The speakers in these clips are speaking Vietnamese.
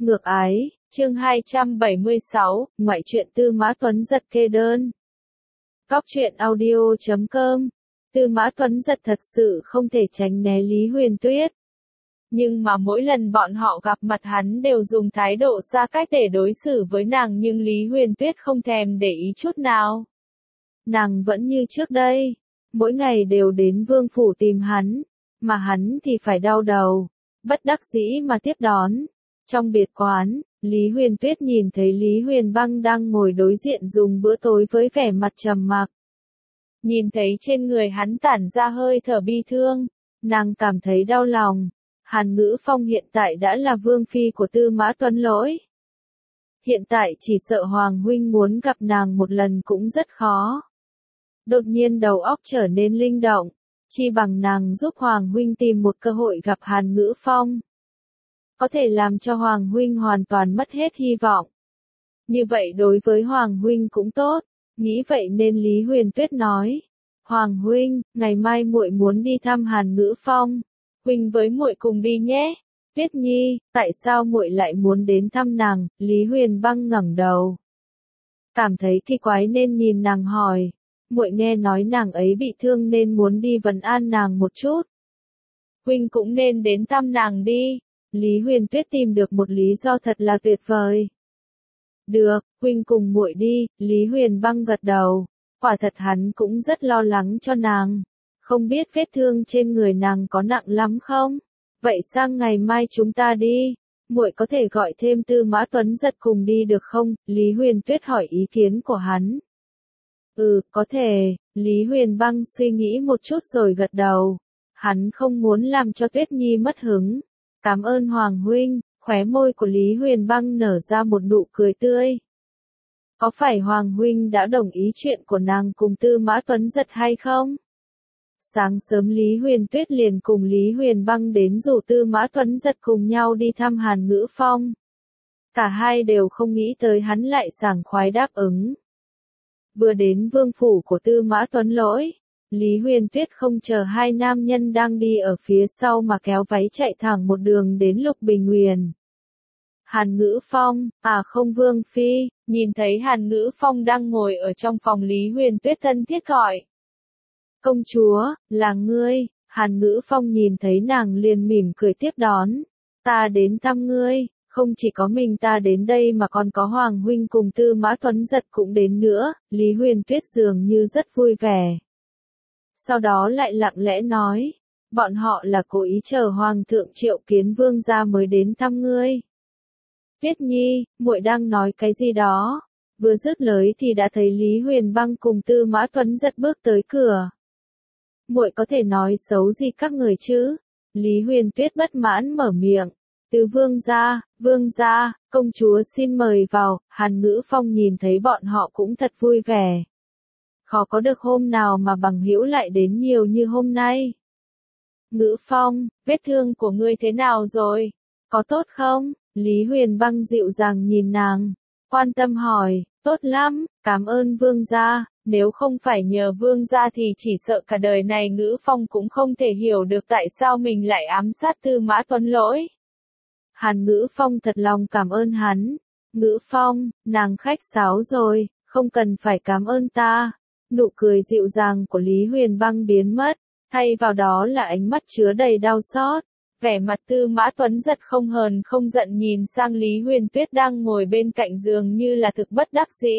Ngược ái, chương 276, ngoại truyện Tư Mã Tuấn Giật kê đơn. Cóc truyện audio.com. Tư Mã Tuấn Giật thật sự không thể tránh né Lý Huyền Tuyết. Nhưng mà mỗi lần bọn họ gặp mặt hắn đều dùng thái độ xa cách để đối xử với nàng, nhưng Lý Huyền Tuyết không thèm để ý chút nào. Nàng vẫn như trước đây, mỗi ngày đều đến vương phủ tìm hắn, mà hắn thì phải đau đầu, bất đắc dĩ mà tiếp đón. Trong biệt quán, Lý Huyền Tuyết nhìn thấy Lý Huyền Băng đang ngồi đối diện dùng bữa tối với vẻ mặt trầm mặc. Nhìn thấy trên người hắn tản ra hơi thở bi thương, nàng cảm thấy đau lòng. Hàn Ngữ Phong hiện tại đã là vương phi của Tư Mã Tuấn Lỗi. Hiện tại chỉ sợ Hoàng huynh muốn gặp nàng một lần cũng rất khó. Đột nhiên đầu óc trở nên linh động, chi bằng nàng giúp Hoàng huynh tìm một cơ hội gặp Hàn Ngữ Phong. Có thể làm cho Hoàng huynh hoàn toàn mất hết hy vọng. Như vậy đối với Hoàng huynh cũng tốt, nghĩ vậy nên Lý Huyền Tuyết nói: "Hoàng huynh, ngày mai muội muốn đi thăm Hàn Ngữ Phong, huynh với muội cùng đi nhé." "Tuyết Nhi, tại sao muội lại muốn đến thăm nàng?" Lý Huyền Băng ngẩng đầu, cảm thấy kỳ quái nên nhìn nàng hỏi. "Muội nghe nói nàng ấy bị thương nên muốn đi vấn an nàng một chút." "Huynh cũng nên đến thăm nàng đi." Lý Huyền Tuyết tìm được một lý do thật là tuyệt vời. "Được, huynh cùng muội đi." Lý Huyền Băng gật đầu, quả thật hắn cũng rất lo lắng cho nàng. Không biết vết thương trên người nàng có nặng lắm không? "Vậy sang ngày mai chúng ta đi, muội có thể gọi thêm Tư Mã Tuấn Giật cùng đi được không?" Lý Huyền Tuyết hỏi ý kiến của hắn. Có thể." Lý Huyền Băng suy nghĩ một chút rồi gật đầu. Hắn không muốn làm cho Tuyết Nhi mất hứng. "Cảm ơn Hoàng huynh." Khóe môi của Lý Huyền Băng nở ra một nụ cười tươi. "Có phải Hoàng huynh đã đồng ý chuyện của nàng cùng Tư Mã Tuấn Giật hay không?" Sáng sớm Lý Huyền Tuyết liền cùng Lý Huyền Băng đến rủ Tư Mã Tuấn Giật cùng nhau đi thăm Hàn Ngữ Phong. Cả hai đều không nghĩ tới hắn lại sảng khoái đáp ứng. Vừa đến vương phủ của Tư Mã Tuấn Lỗi, Lý Huyền Tuyết không chờ hai nam nhân đang đi ở phía sau mà kéo váy chạy thẳng một đường đến Lục Bình Huyền. "Hàn Ngữ Phong, không vương phi." Nhìn thấy Hàn Ngữ Phong đang ngồi ở trong phòng, Lý Huyền Tuyết thân thiết gọi: "Công chúa, là ngươi." Hàn Ngữ Phong nhìn thấy nàng liền mỉm cười tiếp đón: "Ta đến thăm ngươi, không chỉ có mình ta đến đây mà còn có Hoàng huynh cùng Tư Mã Tuấn Giật cũng đến nữa." Lý Huyền Tuyết dường như rất vui vẻ. Sau đó lại lặng lẽ nói: "Bọn họ là cố ý chờ Hoàng thượng triệu kiến vương gia mới đến thăm ngươi." "Tuyết Nhi, muội đang nói cái gì đó?" Vừa dứt lời thì đã thấy Lý Huyền Băng cùng Tư Mã Tuấn Giật bước tới cửa. "Muội có thể nói xấu gì các người chứ?" Lý Huyền Tuyết bất mãn mở miệng. "Từ vương gia, công chúa xin mời vào." Hàn Ngữ Phong nhìn thấy bọn họ cũng thật vui vẻ. Khó có được hôm nào mà bằng hữu lại đến nhiều như hôm nay. "Ngữ Phong, vết thương của ngươi thế nào rồi? Có tốt không?" Lý Huyền Băng dịu dàng nhìn nàng, quan tâm hỏi. "Tốt lắm, cảm ơn vương gia, nếu không phải nhờ vương gia thì chỉ sợ cả đời này Ngữ Phong cũng không thể hiểu được tại sao mình lại ám sát Tư Mã Tuấn Lỗi." Hàn Ngữ Phong thật lòng cảm ơn hắn. "Ngữ Phong, nàng khách sáo rồi, không cần phải cảm ơn ta." Nụ cười dịu dàng của Lý Huyền Băng biến mất, thay vào đó là ánh mắt chứa đầy đau xót. Vẻ mặt Tư Mã Tuấn Giật không hờn không giận nhìn sang Lý Huyền Tuyết đang ngồi bên cạnh giường như là thực bất đắc dĩ.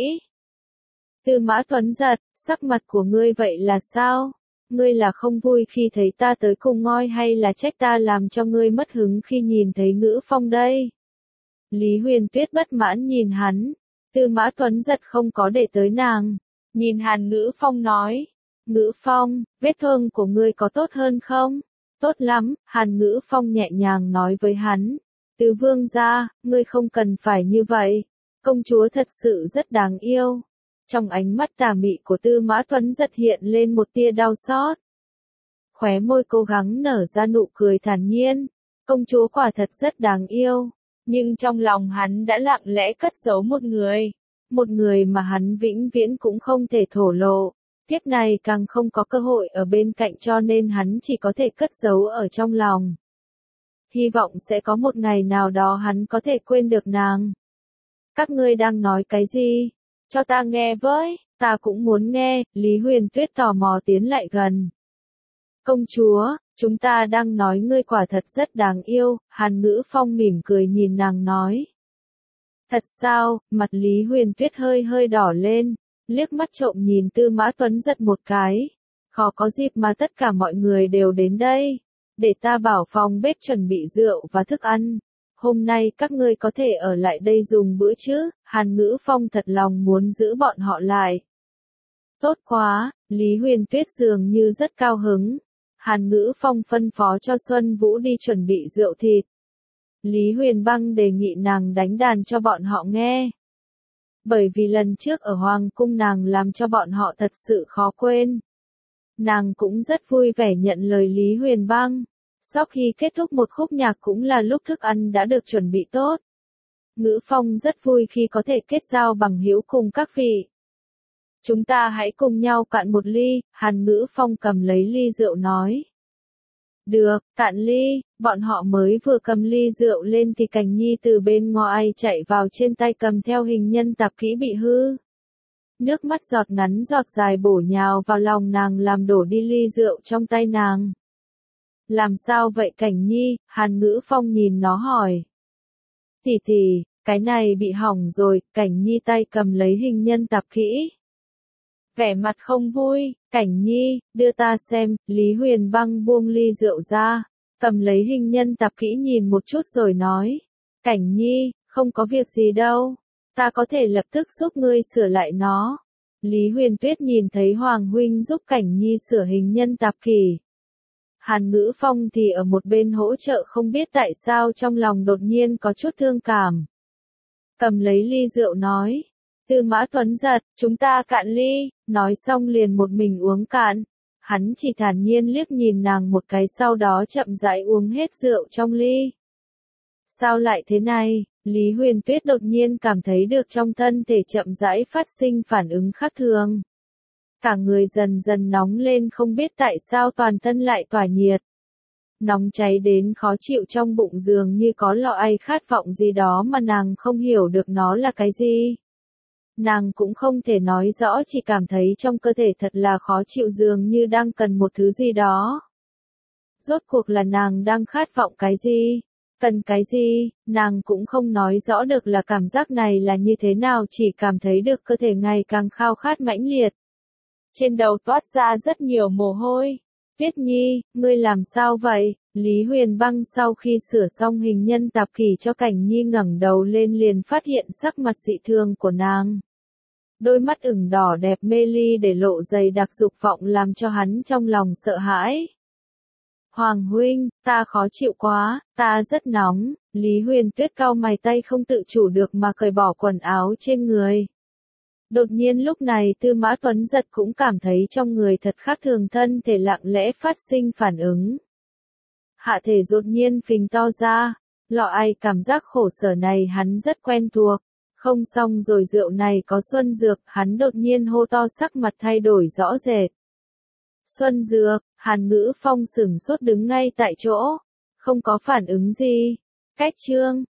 "Tư Mã Tuấn Giật, sắc mặt của ngươi vậy là sao? Ngươi là không vui khi thấy ta tới cùng ngôi hay là trách ta làm cho ngươi mất hứng khi nhìn thấy Ngữ Phong đây?" Lý Huyền Tuyết bất mãn nhìn hắn. Tư Mã Tuấn Giật không có để tới nàng. Nhìn Hàn Ngữ Phong nói: "Ngữ Phong, vết thương của ngươi có tốt hơn không?" "Tốt lắm." Hàn Ngữ Phong nhẹ nhàng nói với hắn. "Từ vương gia, ngươi không cần phải như vậy. Công chúa thật sự rất đáng yêu." Trong ánh mắt tà mị của Tư Mã Tuấn Giật hiện lên một tia đau xót. Khóe môi cố gắng nở ra nụ cười thản nhiên. Công chúa quả thật rất đáng yêu. Nhưng trong lòng hắn đã lặng lẽ cất giấu một người mà hắn vĩnh viễn cũng không thể thổ lộ. Kiếp này càng không có cơ hội ở bên cạnh cho nên hắn chỉ có thể cất giấu ở trong lòng. hy vọng sẽ có một ngày nào đó hắn có thể quên được nàng. Các ngươi đang nói cái gì? Cho ta nghe với, ta cũng muốn nghe, Lý Huyền Tuyết tò mò tiến lại gần. Công chúa, chúng ta đang nói ngươi quả thật rất đáng yêu, Hàn Ngữ Phong mỉm cười nhìn nàng nói. Thật sao, mặt Lý Huyền Tuyết hơi hơi đỏ lên, liếc mắt trộm nhìn Tư Mã Tuấn Giật một cái. Khó có dịp mà tất cả mọi người đều đến đây. Để ta bảo phòng bếp chuẩn bị rượu và thức ăn. Hôm nay các ngươi có thể ở lại đây dùng bữa chứ, Hàn Ngữ Phong thật lòng muốn giữ bọn họ lại. Tốt quá, Lý Huyền Tuyết dường như rất cao hứng. Hàn Ngữ Phong phân phó cho Xuân Vũ đi chuẩn bị rượu thịt. Lý Huyền Băng đề nghị nàng đánh đàn cho bọn họ nghe. Bởi vì lần trước ở Hoàng cung nàng làm cho bọn họ thật sự khó quên. Nàng cũng rất vui vẻ nhận lời Lý Huyền Băng. Sau khi kết thúc một khúc nhạc cũng là lúc thức ăn đã được chuẩn bị tốt. Ngữ Phong rất vui khi có thể kết giao bằng hữu cùng các vị. Chúng ta hãy cùng nhau cạn một ly, Hàn Ngữ Phong cầm lấy ly rượu nói. Được, cạn ly, bọn họ mới vừa cầm ly rượu lên thì Cảnh Nhi từ bên ngoài chạy vào trên tay cầm theo hình nhân tạp kỹ bị hư. Nước mắt giọt ngắn giọt dài bổ nhào vào lòng nàng làm đổ đi ly rượu trong tay nàng. Làm sao vậy Cảnh Nhi? Hàn Ngữ Phong nhìn nó hỏi. Tỷ tỷ, cái này bị hỏng rồi, Cảnh Nhi tay cầm lấy hình nhân tạp kỹ. Vẻ mặt không vui, Cảnh Nhi, đưa ta xem, Lý Huyền Băng buông ly rượu ra, cầm lấy hình nhân tạp kỹ nhìn một chút rồi nói. Cảnh Nhi, không có việc gì đâu, ta có thể lập tức giúp ngươi sửa lại nó. Lý Huyền Tuyết nhìn thấy Hoàng Huynh giúp Cảnh Nhi sửa hình nhân tạp kỹ. Hàn Ngữ Phong thì ở một bên hỗ trợ không biết tại sao trong lòng đột nhiên có chút thương cảm. Cầm lấy ly rượu nói. Tư Mã Tuấn Giật, chúng ta cạn ly, nói xong liền một mình uống cạn. Hắn chỉ thản nhiên liếc nhìn nàng một cái sau đó chậm rãi uống hết rượu trong ly. Sao lại thế này? Lý Huyền Tuyết đột nhiên cảm thấy được trong thân thể chậm rãi phát sinh phản ứng khác thường. Cả người dần dần nóng lên không biết tại sao toàn thân lại tỏa nhiệt. Nóng cháy đến khó chịu trong bụng dường như có loại khát vọng gì đó mà nàng không hiểu được nó là cái gì. Nàng cũng không thể nói rõ chỉ cảm thấy trong cơ thể thật là khó chịu dường như đang cần một thứ gì đó. Rốt cuộc là nàng đang khát vọng cái gì? Cần cái gì? Nàng cũng không nói rõ được là cảm giác này là như thế nào chỉ cảm thấy được cơ thể ngày càng khao khát mãnh liệt. Trên đầu toát ra rất nhiều mồ hôi. Tuyết Nhi, ngươi làm sao vậy? Lý Huyền Băng sau khi sửa xong hình nhân tạp kỹ cho Cảnh Nhi ngẩng đầu lên liền phát hiện sắc mặt dị thường của nàng. Đôi mắt ửng đỏ đẹp mê ly để lộ dày đặc dục vọng làm cho hắn trong lòng sợ hãi. Hoàng Huynh, ta khó chịu quá, ta rất nóng, Lý Huyền Tuyết cau mày tay không tự chủ được mà cởi bỏ quần áo trên người. Đột nhiên lúc này Tư Mã Tuấn Giật cũng cảm thấy trong người thật khác thường thân thể lặng lẽ phát sinh phản ứng. Hạ thể đột nhiên phình to ra, loại cảm giác khổ sở này hắn rất quen thuộc. Không xong rồi rượu này có xuân dược, hắn đột nhiên hô to sắc mặt thay đổi rõ rệt. Xuân dược, Hàn Ngữ Phong sửng sốt đứng ngay tại chỗ, không có phản ứng gì. Cách chương